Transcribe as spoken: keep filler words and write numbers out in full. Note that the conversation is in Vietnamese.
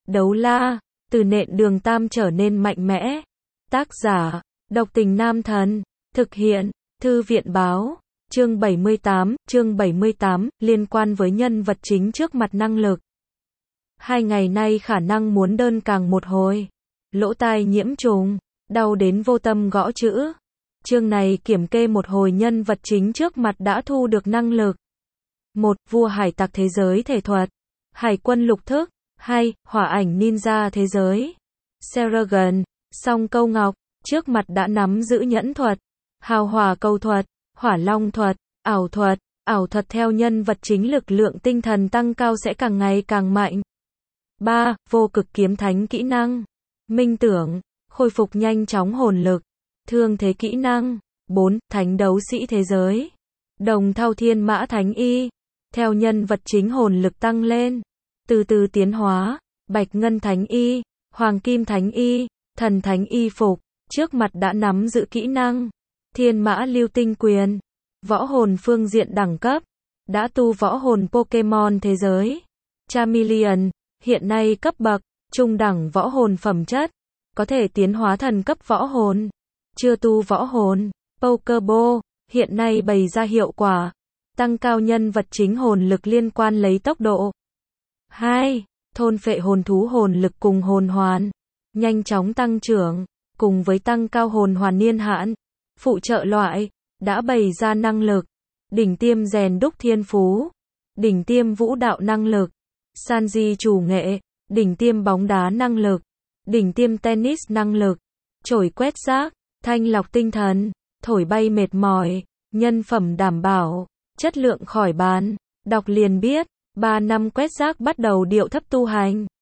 Đấu la, từ nện đường tam trở nên mạnh mẽ. Tác giả, Độc Tình Nam Thần. Thực hiện, Thư viện Báo. Chương bảy mươi tám, chương bảy mươi tám, liên quan với nhân vật chính trước mặt năng lực. Hai ngày nay khả năng muốn đơn càng một hồi. Lỗ tai nhiễm trùng, đau đến vô tâm gõ chữ. Chương này kiểm kê một hồi nhân vật chính trước mặt đã thu được năng lực. một. Vua hải tặc thế giới thể thuật. Hải quân lục thức. hai. Hỏa ảnh ninja thế giới. Seragon, song câu ngọc, trước mặt đã nắm giữ nhẫn thuật, hào hỏa câu thuật, hỏa long thuật, ảo thuật. Ảo thuật theo nhân vật chính lực lượng tinh thần tăng cao sẽ càng ngày càng mạnh. ba. Vô cực kiếm thánh kỹ năng. Minh tưởng, khôi phục nhanh chóng hồn lực, thương thế kỹ năng. bốn. Thánh đấu sĩ thế giới. Đồng thao thiên mã thánh y. Theo nhân vật chính hồn lực tăng lên, từ từ tiến hóa, bạch ngân thánh y, hoàng kim thánh y, thần thánh y phục, trước mặt đã nắm giữ kỹ năng. Thiên mã lưu tinh quyền. Võ hồn phương diện đẳng cấp, đã tu võ hồn Pokemon thế giới. Charmeleon, hiện nay cấp bậc, trung đẳng võ hồn phẩm chất, có thể tiến hóa thần cấp võ hồn. Chưa tu võ hồn, Pokeball, hiện nay bày ra hiệu quả, tăng cao nhân vật chính hồn lực liên quan lấy tốc độ. hai. Thôn phệ hồn thú hồn lực cùng hồn hoàn, nhanh chóng tăng trưởng, cùng với tăng cao hồn hoàn niên hạn. Phụ trợ loại, đã bày ra năng lực. Đỉnh tiêm rèn đúc thiên phú, đỉnh tiêm vũ đạo năng lực, Sanji chủ nghệ, đỉnh tiêm bóng đá năng lực, đỉnh tiêm tennis năng lực, chổi quét rác, thanh lọc tinh thần, thổi bay mệt mỏi, nhân phẩm đảm bảo, chất lượng khỏi bán. Đọc liền biết, ba năm quét rác bắt đầu điệu thấp tu hành.